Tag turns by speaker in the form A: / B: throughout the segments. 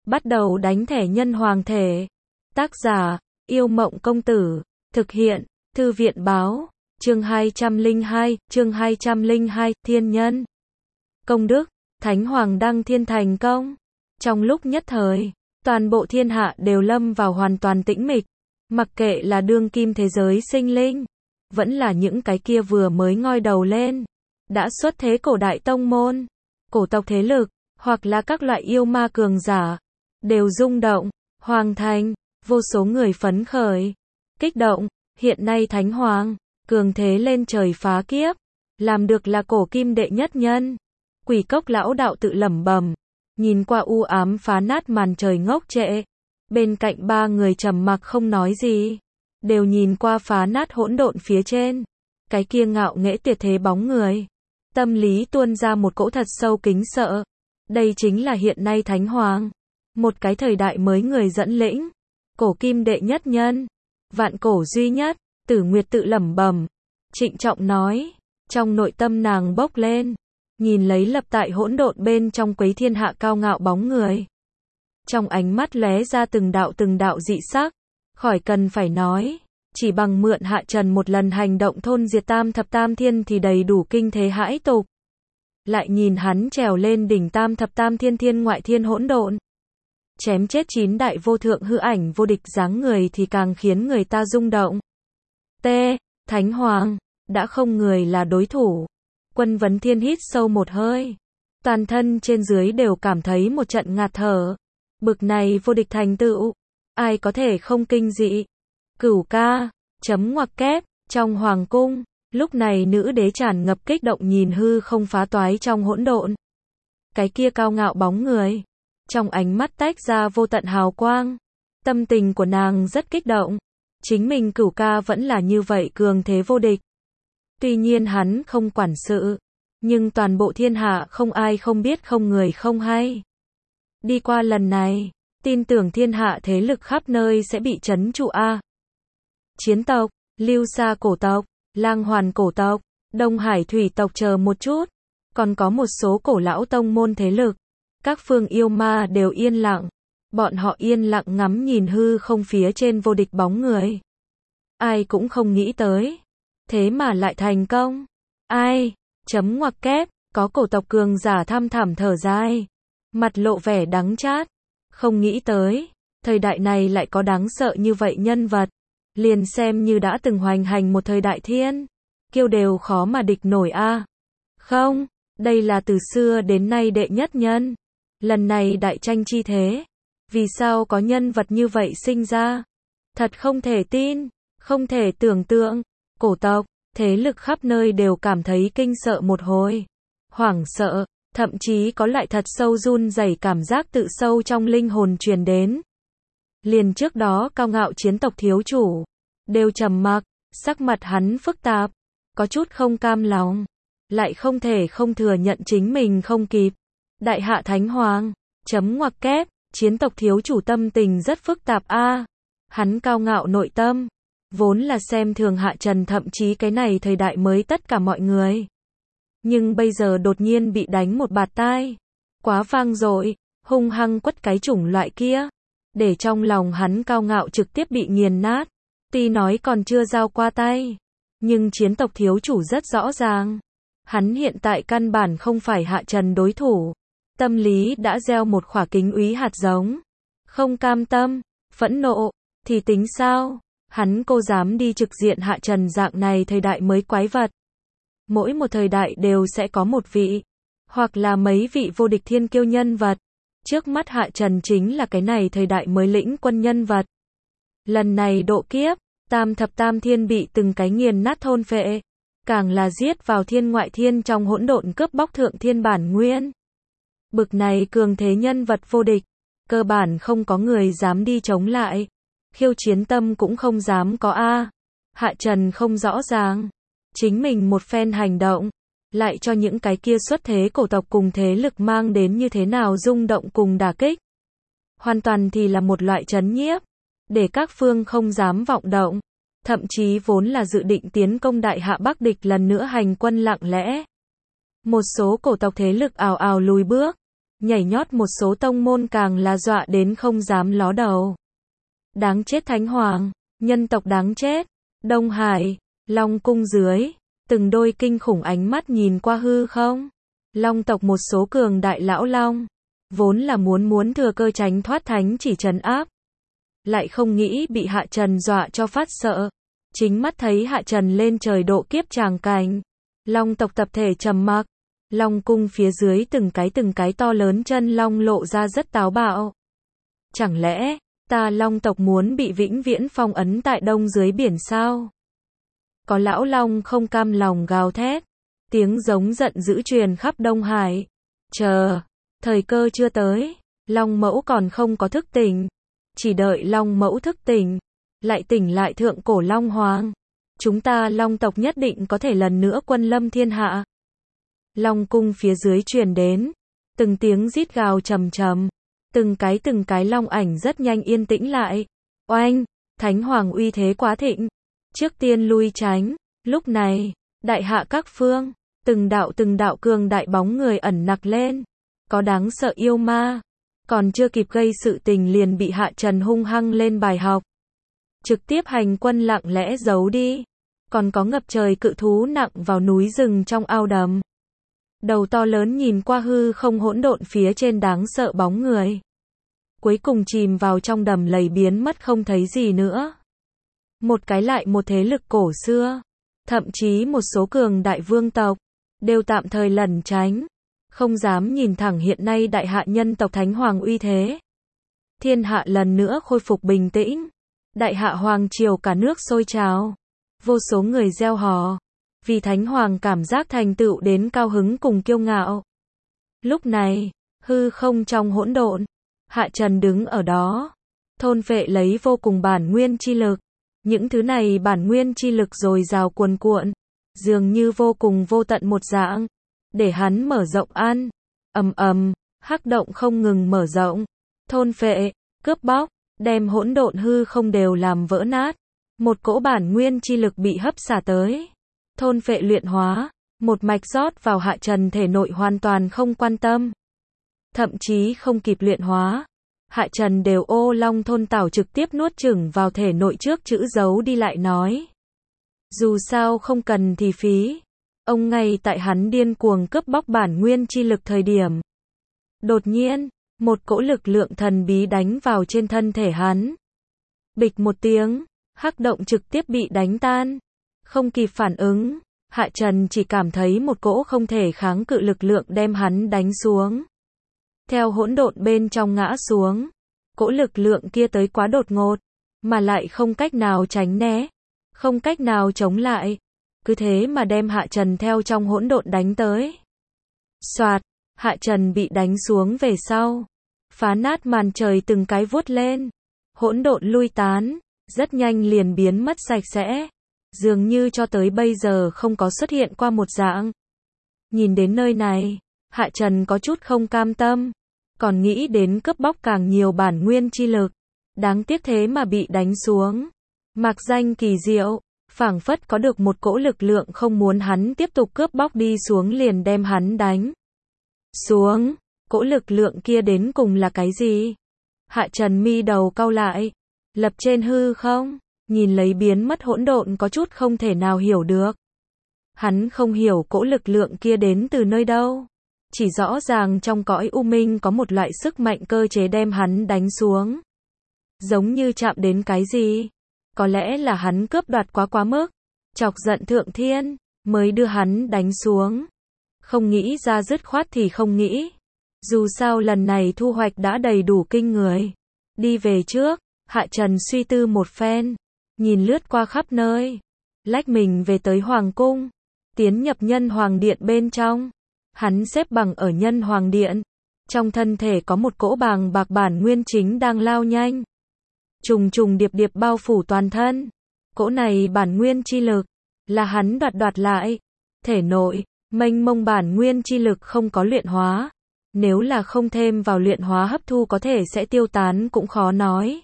A: Bắt đầu đánh thẻ nhân hoàng thể. Tác giả, Yêu Mộng Công Tử. Thực hiện, Thư viện Báo. Chương 202, Thiên Nhân. Công đức, Thánh Hoàng đăng thiên thành công. Trong lúc nhất thời, toàn bộ thiên hạ đều lâm vào hoàn toàn tĩnh mịch. Mặc kệ là đương kim thế giới sinh linh, vẫn là những cái kia vừa mới ngoi đầu lên, đã xuất thế cổ đại tông môn, cổ tộc thế lực, hoặc là các loại yêu ma cường giả, đều rung động, hoàng thành, vô số người phấn khởi, kích động, hiện nay Thánh Hoàng, cường thế lên trời phá kiếp, làm được là cổ kim đệ nhất nhân. Quỷ Cốc lão đạo tự lẩm bẩm, nhìn qua u ám phá nát màn trời ngốc trệ, bên cạnh ba người trầm mặc không nói gì, đều nhìn qua phá nát hỗn độn phía trên, cái kia ngạo nghễ tuyệt thế bóng người, tâm lý tuôn ra một cỗ thật sâu kính sợ. Đây chính là hiện nay Thánh Hoàng, một cái thời đại mới người dẫn lĩnh, cổ kim đệ nhất nhân, vạn cổ duy nhất. Tử Nguyệt tự lẩm bẩm, trịnh trọng nói, trong nội tâm nàng bốc lên, nhìn lấy lập tại hỗn độn bên trong quấy thiên hạ cao ngạo bóng người. Trong ánh mắt lóe ra từng đạo dị sắc, khỏi cần phải nói, chỉ bằng mượn hạ trần một lần hành động thôn diệt tam thập tam thiên thì đầy đủ kinh thế hãi tục. Lại nhìn hắn trèo lên đỉnh tam thập tam thiên thiên ngoại thiên hỗn độn, chém chết 9 đại vô thượng hư ảnh vô địch dáng người thì càng khiến người ta rung động. Thánh Hoàng, đã không người là đối thủ. Quân Vấn Thiên hít sâu một hơi, toàn thân trên dưới đều cảm thấy một trận ngạt thở. Bực này vô địch thành tựu, ai có thể không kinh dị. Cửu ca, chấm ngoặc kép, trong hoàng cung, lúc này nữ đế tràn ngập kích động nhìn hư không phá toái trong hỗn độn. Cái kia cao ngạo bóng người, trong ánh mắt tách ra vô tận hào quang. Tâm tình của nàng rất kích động. Chính mình Cửu ca vẫn là như vậy cường thế vô địch. Tuy nhiên hắn không quản sự, nhưng toàn bộ thiên hạ không ai không biết không người không hay. Đi qua lần này, tin tưởng thiên hạ thế lực khắp nơi sẽ bị trấn trụ a. Chiến tộc, Lưu Sa cổ tộc, Lang Hoàn cổ tộc, Đông Hải thủy tộc chờ một chút, còn có một số cổ lão tông môn thế lực. Các phương yêu ma đều yên lặng. Bọn họ yên lặng ngắm nhìn hư không phía trên vô địch bóng người. Ai cũng không nghĩ tới. Thế mà lại thành công. Ai? Chấm ngoặc kép, có cổ tộc cường giả thăm thẳm thở dài. Mặt lộ vẻ đắng chát. Không nghĩ tới. Thời đại này lại có đáng sợ như vậy nhân vật. Liền xem như đã từng hoành hành một thời đại thiên. Kiêu đều khó mà địch nổi a. Không, đây là từ xưa đến nay đệ nhất nhân. Lần này đại tranh chi thế. Vì sao có nhân vật như vậy sinh ra? Thật không thể tin, không thể tưởng tượng. Cổ tộc, thế lực khắp nơi đều cảm thấy kinh sợ một hồi. Hoảng sợ, thậm chí có lại thật sâu run rẩy cảm giác tự sâu trong linh hồn truyền đến. Liền trước đó cao ngạo chiến tộc thiếu chủ, đều trầm mặc, sắc mặt hắn phức tạp, có chút không cam lòng, lại không thể không thừa nhận chính mình không kịp. Đại hạ Thánh Hoàng, chấm ngoặc kép. Chiến tộc thiếu chủ tâm tình rất phức tạp a. Hắn cao ngạo nội tâm, vốn là xem thường hạ trần thậm chí cái này thời đại mới tất cả mọi người. Nhưng bây giờ đột nhiên bị đánh một bạt tai. Quá vang dội, hung hăng quất cái chủng loại kia. Để trong lòng hắn cao ngạo trực tiếp bị nghiền nát. Tuy nói còn chưa giao qua tay. Nhưng chiến tộc thiếu chủ rất rõ ràng. Hắn hiện tại căn bản không phải hạ trần đối thủ. Tâm lý đã gieo một khỏa kính úy hạt giống. Không cam tâm, phẫn nộ, thì tính sao? Hắn cô dám đi trực diện hạ trần dạng này thời đại mới quái vật. Mỗi một thời đại đều sẽ có một vị, hoặc là mấy vị vô địch thiên kiêu nhân vật. Trước mắt hạ trần chính là cái này thời đại mới lĩnh quân nhân vật. Lần này độ kiếp, tam thập tam thiên bị từng cái nghiền nát thôn phệ. Càng là giết vào thiên ngoại thiên trong hỗn độn cướp bóc thượng thiên bản nguyên. Bực này cường thế nhân vật vô địch, cơ bản không có người dám đi chống lại. Khiêu chiến tâm cũng không dám có a. Hạ trần không rõ ràng. Chính mình một phen hành động, lại cho những cái kia xuất thế cổ tộc cùng thế lực mang đến như thế nào rung động cùng đả kích. Hoàn toàn thì là một loại trấn nhiếp, để các phương không dám vọng động. Thậm chí vốn là dự định tiến công đại hạ Bắc địch lần nữa hành quân lặng lẽ. Một số cổ tộc thế lực ào ào lùi bước. nhảy nhót một số tông môn càng là dọa đến không dám ló đầu. Đáng chết Thánh Hoàng, nhân tộc đáng chết. Đông Hải, Long cung dưới, từng đôi kinh khủng ánh mắt nhìn qua hư không. Long tộc một số cường đại lão long, vốn là muốn thừa cơ tránh thoát thánh chỉ trấn áp, lại không nghĩ bị Hạ Trần dọa cho phát sợ. Chính mắt thấy Hạ Trần lên trời độ kiếp tràng cảnh, Long tộc tập thể trầm mặc. Long cung phía dưới từng cái to lớn chân long lộ ra rất táo bạo. Chẳng lẽ, ta Long tộc muốn bị vĩnh viễn phong ấn tại đông dưới biển sao? Có lão long không cam lòng gào thét, tiếng giống giận dữ truyền khắp Đông Hải. Chờ, thời cơ chưa tới, Long mẫu còn không có thức tỉnh, chỉ đợi Long mẫu thức tỉnh, lại tỉnh lại thượng cổ Long Hoàng, chúng ta Long tộc nhất định có thể lần nữa quân lâm thiên hạ. Long cung phía dưới truyền đến từng tiếng rít gào trầm trầm, từng cái long ảnh rất nhanh yên tĩnh lại. Oanh, Thánh Hoàng uy thế quá thịnh, trước tiên lui tránh. Lúc này, đại hạ các phương, từng đạo cường đại bóng người ẩn nặc lên, có đáng sợ yêu ma, còn chưa kịp gây sự tình liền bị Hạ Trần hung hăng lên bài học, trực tiếp hành quân lặng lẽ giấu đi. Còn có ngập trời cự thú nặng vào núi rừng trong ao đầm, đầu to lớn nhìn qua hư không hỗn độn phía trên đáng sợ bóng người, cuối cùng chìm vào trong đầm lầy biến mất không thấy gì nữa. Một cái lại một thế lực cổ xưa, thậm chí một số cường đại vương tộc, đều tạm thời lẩn tránh, không dám nhìn thẳng hiện nay đại hạ nhân tộc Thánh Hoàng uy thế. Thiên hạ lần nữa khôi phục bình tĩnh, đại hạ hoàng triều cả nước sôi trào, vô số người reo hò, vì Thánh Hoàng cảm giác thành tựu đến cao hứng cùng kiêu ngạo. Lúc này, hư không trong hỗn độn, Hạ Trần đứng ở đó, thôn phệ lấy vô cùng bản nguyên chi lực. Những thứ này bản nguyên chi lực dồi dào cuồn cuộn, dường như vô cùng vô tận một dạng, để hắn mở rộng ăn. Hắc động không ngừng mở rộng, thôn phệ, cướp bóc, đem hỗn độn hư không đều làm vỡ nát. Một cỗ bản nguyên chi lực bị hấp xả tới, thôn phệ luyện hóa, một mạch rót vào Hạ Trần thể nội hoàn toàn không quan tâm. Thậm chí không kịp luyện hóa, Hạ Trần đều ô long thôn tảo trực tiếp nuốt chửng vào thể nội trước chữ giấu đi lại nói. Dù sao không cần thì phí. Ông ngay tại hắn điên cuồng cướp bóc bản nguyên chi lực thời điểm. Đột nhiên, một cỗ lực lượng thần bí đánh vào trên thân thể hắn. Bịch một tiếng, hắc động trực tiếp bị đánh tan. Không kịp phản ứng, Hạ Trần chỉ cảm thấy một cỗ không thể kháng cự lực lượng đem hắn đánh xuống. Theo hỗn độn bên trong ngã xuống, cỗ lực lượng kia tới quá đột ngột, mà lại không cách nào tránh né, không cách nào chống lại, cứ thế mà đem Hạ Trần theo trong hỗn độn đánh tới. Soạt, Hạ Trần bị đánh xuống về sau, phá nát màn trời từng cái vuốt lên, hỗn độn lui tán, rất nhanh liền biến mất sạch sẽ, dường như cho tới bây giờ không có xuất hiện qua một dạng. Nhìn đến nơi này, Hạ Trần có chút không cam tâm, còn nghĩ đến cướp bóc càng nhiều bản nguyên chi lực, đáng tiếc thế mà bị đánh xuống. Mạc danh kỳ diệu, phảng phất có được một cỗ lực lượng không muốn hắn tiếp tục cướp bóc đi xuống liền đem hắn đánh xuống. Cỗ lực lượng kia đến cùng là cái gì? Hạ Trần mi đầu cau lại, lập trên hư không, nhìn lấy biến mất hỗn độn có chút không thể nào hiểu được. Hắn không hiểu cỗ lực lượng kia đến từ nơi đâu. Chỉ rõ ràng trong cõi u minh có một loại sức mạnh cơ chế đem hắn đánh xuống. Giống như chạm đến cái gì? Có lẽ là hắn cướp đoạt quá mức, chọc giận thượng thiên, mới đưa hắn đánh xuống. Không nghĩ ra dứt khoát thì không nghĩ. Dù sao lần này thu hoạch đã đầy đủ kinh người. Đi về trước, Hạ Trần suy tư một phen, nhìn lướt qua khắp nơi, lách mình về tới Hoàng cung, tiến nhập Nhân Hoàng Điện bên trong. Hắn xếp bằng ở Nhân Hoàng Điện, trong thân thể có một cỗ bàng bạc bản nguyên chính đang lao nhanh, trùng trùng điệp điệp bao phủ toàn thân. Cỗ này bản nguyên chi lực là hắn đoạt lại, thể nội mênh mông bản nguyên chi lực không có luyện hóa, nếu là không thêm vào luyện hóa hấp thu có thể sẽ tiêu tán cũng khó nói.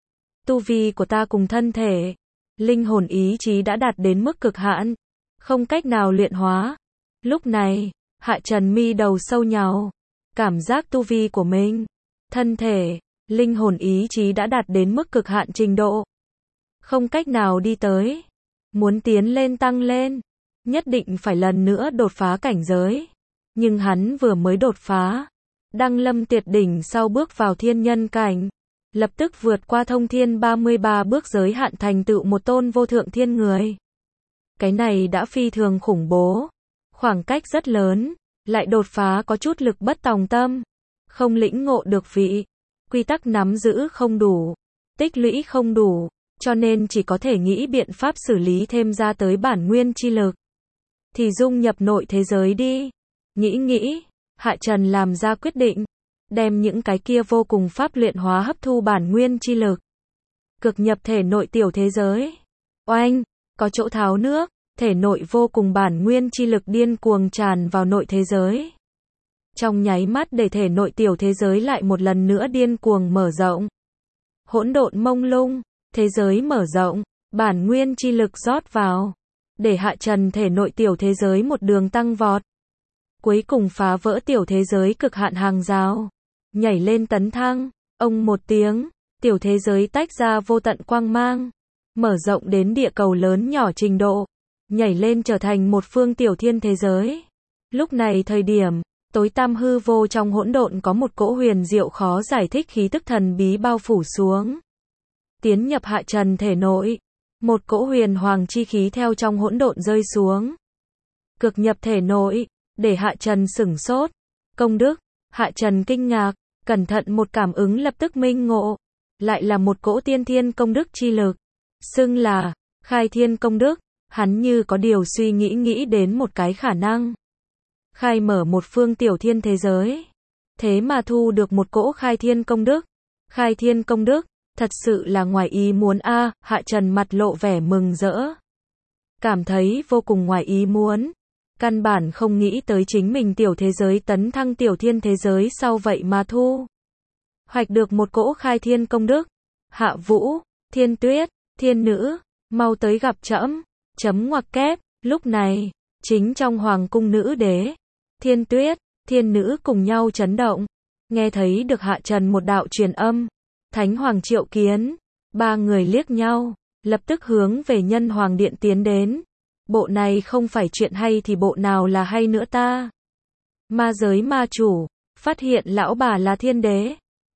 A: Tu vi của ta cùng thân thể, linh hồn ý chí đã đạt đến mức cực hạn, không cách nào luyện hóa. Lúc này, Hạ Trần mi đầu sâu nhàu, cảm giác tu vi của mình, thân thể, linh hồn ý chí đã đạt đến mức cực hạn trình độ. Không cách nào đi tới. Muốn tiến lên tăng lên, nhất định phải lần nữa đột phá cảnh giới. Nhưng hắn vừa mới đột phá, đăng lâm tuyệt đỉnh sau bước vào thiên nhân cảnh, lập tức vượt qua thông thiên 33 bước giới hạn thành tựu một tôn vô thượng thiên người. Cái này đã phi thường khủng bố, khoảng cách rất lớn, lại đột phá có chút lực bất tòng tâm, không lĩnh ngộ được vị, quy tắc nắm giữ không đủ, tích lũy không đủ, cho nên chỉ có thể nghĩ biện pháp xử lý thêm ra tới bản nguyên chi lực. Thì dung nhập nội thế giới đi. Nghĩ, Hạ Trần làm ra quyết định, đem những cái kia vô cùng pháp luyện hóa hấp thu bản nguyên chi lực, cực nhập thể nội tiểu thế giới. Oanh, có chỗ tháo nước, thể nội vô cùng bản nguyên chi lực điên cuồng tràn vào nội thế giới. Trong nháy mắt để thể nội tiểu thế giới lại một lần nữa điên cuồng mở rộng. Hỗn độn mông lung, thế giới mở rộng, bản nguyên chi lực rót vào, để Hạ Trần thể nội tiểu thế giới một đường tăng vọt. Cuối cùng phá vỡ tiểu thế giới cực hạn hàng rào, nhảy lên tấn thăng, ông một tiếng, tiểu thế giới tách ra vô tận quang mang, mở rộng đến địa cầu lớn nhỏ trình độ, nhảy lên trở thành một phương tiểu thiên thế giới. Lúc này thời điểm, tối tăm hư vô trong hỗn độn có một cỗ huyền diệu khó giải thích khí tức thần bí bao phủ xuống. Tiến nhập Hạ Trần thể nội, một cỗ huyền hoàng chi khí theo trong hỗn độn rơi xuống. Cực nhập thể nội, để Hạ Trần sửng sốt. Công đức, Hạ Trần kinh ngạc, cẩn thận một cảm ứng lập tức minh ngộ. Lại là một cỗ tiên thiên công đức chi lực. Xưng là, khai thiên công đức, hắn như có điều suy nghĩ đến một cái khả năng. Khai mở một phương tiểu thiên thế giới. Thế mà thu được một cỗ khai thiên công đức. Khai thiên công đức, thật sự là ngoài ý muốn a. Hạ Trần mặt lộ vẻ mừng rỡ. Cảm thấy vô cùng ngoài ý muốn. Căn bản không nghĩ tới chính mình tiểu thế giới tấn thăng tiểu thiên thế giới sau vậy mà thu hoạch được một cỗ khai thiên công đức. Hạ Vũ, Thiên Tuyết, Thiên Nữ, mau tới gặp trẫm. Chấm ngoặc kép, lúc này, chính trong hoàng cung nữ đế, Thiên Tuyết, Thiên Nữ cùng nhau chấn động, nghe thấy được Hạ Trần một đạo truyền âm, Thánh Hoàng triệu kiến, ba người liếc nhau, lập tức hướng về Nhân Hoàng điện tiến đến. Bộ này không phải chuyện hay thì bộ nào là hay nữa ta? Ma giới ma chủ, phát hiện lão bà là thiên đế.